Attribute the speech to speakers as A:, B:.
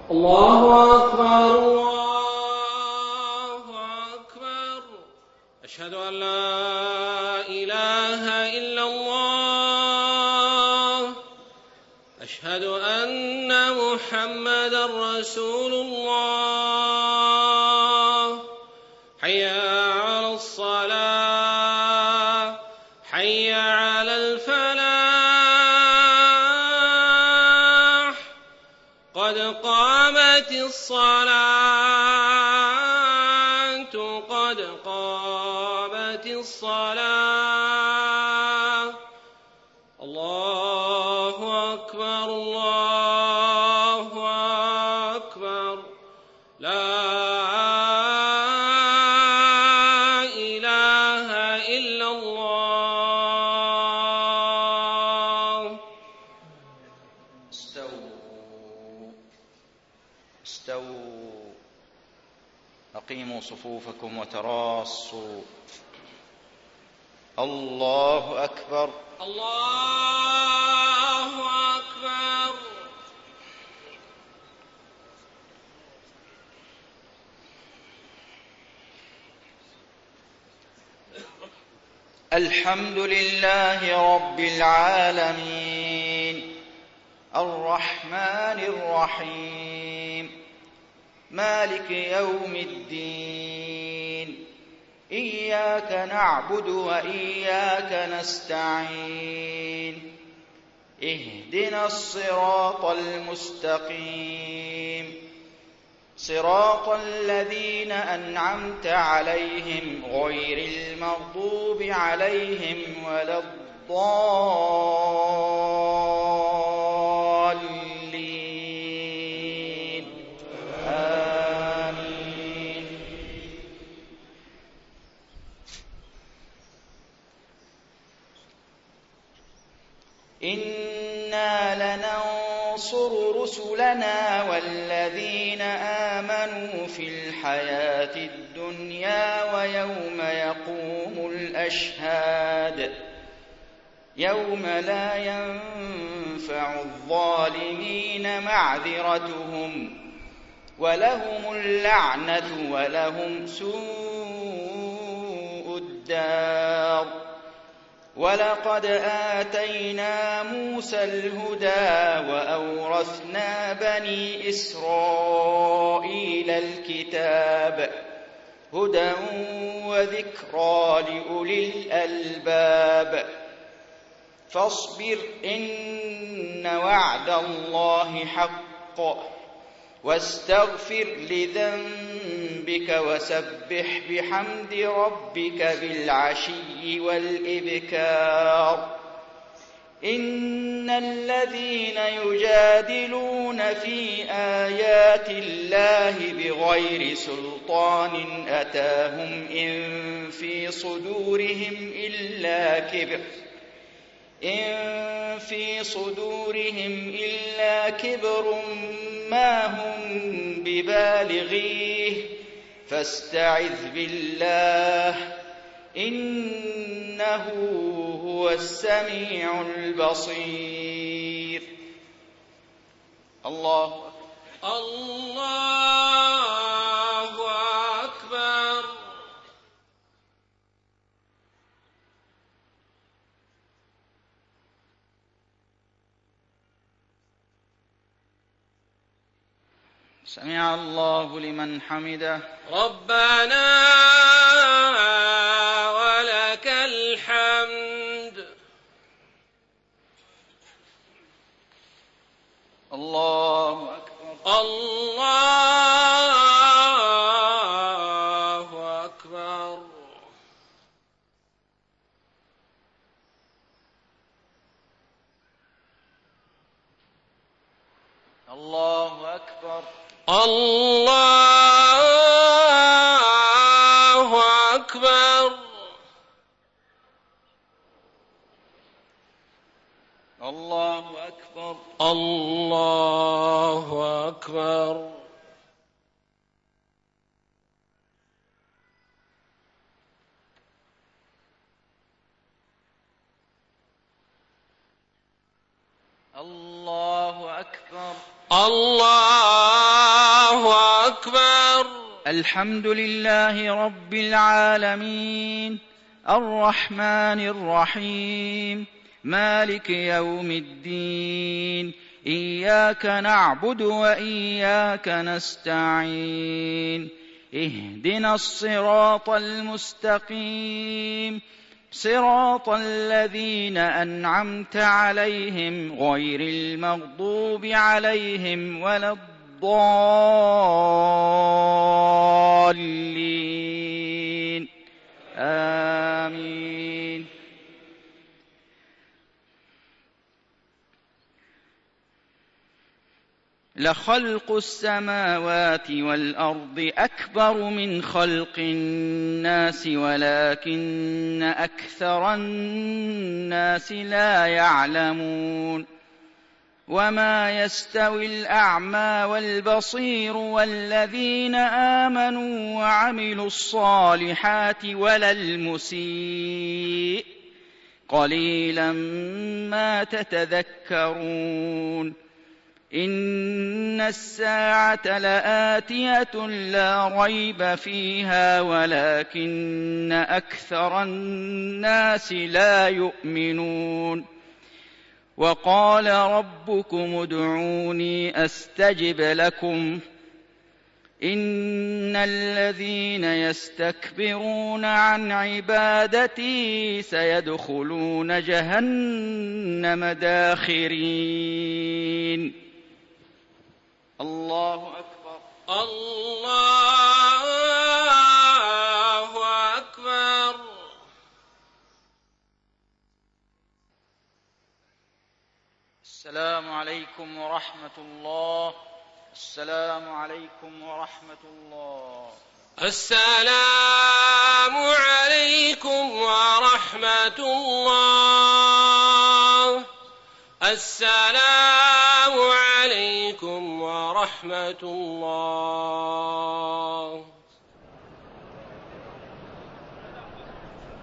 A: الله أكبر الله أكبر. أشهد أن لا إله إلا الله. أشهد أن محمدا رسول الله. حي على الصلاة حي على الفلاح. قد قامت الصلاة قد قامت الصلاة. الله أكبر الله أكبر. لا إله إلا الله.
B: استووا أقيموا صفوفكم وتراصوا. الله أكبر
A: الله أكبر.
B: الحمد لله رب العالمين الرحمن الرحيم مالك يوم الدين. إياك نعبد وإياك نستعين. اهدنا الصراط المستقيم صراط الذين أنعمت عليهم غير المغضوب عليهم ولا الضالين. آمين. إنا لننصر رسلنا والذين آمنوا في الحياة الدنيا ويوم يقوم الأشهاد يوم لا ينفع الظالمين معذرتهم ولهم اللعنة ولهم سوء الدار. ولقد آتينا موسى الهدى وأورثنا بني إسرائيل الكتاب هدى وذكرى لأولي الألباب. فاصبر إن وعد الله حق واستغفر لذنبك وسبح بحمد ربك بالعشي والإبكار. إن الذين يجادلون في آيات الله بغير سلطان أتاهم إن في صدورهم إلا كبر ما هم ببالغيه فاستعذ بالله إنه هو السميع البصير. الله أكبر
A: الله أكبر.
B: سمع الله لمن حمده.
A: ربنا ولك الحمد.
B: الله أكبر
A: الله أكبر.
B: الله أكبر
A: الله أكبر.
B: الله أكبر
A: الله أكبر.
B: الله أكبر
A: الله
B: الحمد لله رب العالمين الرحمن الرحيم مالك يوم الدين إياك نعبد وإياك نستعين اهدنا الصراط المستقيم صراط الذين أنعمت عليهم غير المغضوب عليهم ولا الضالين آمين. لخلق السماوات والأرض أكبر من خلق الناس ولكن أكثر الناس لا يعلمون. وما يستوي الأعمى والبصير والذين آمنوا وعملوا الصالحات ولا المسيء قليلا ما تتذكرون. إن الساعة لآتية لا ريب فيها ولكن أكثر الناس لا يؤمنون. وقال ربكم ادعوني أستجب لكم إن الذين يستكبرون عن عبادتي سيدخلون جهنم داخرين. الله أكبر.
A: الله أكبر.
B: السلام عليكم ورحمة الله. السلام عليكم ورحمة الله.
A: السلام عليكم ورحمة الله. السلام عليكم ورحمة الله.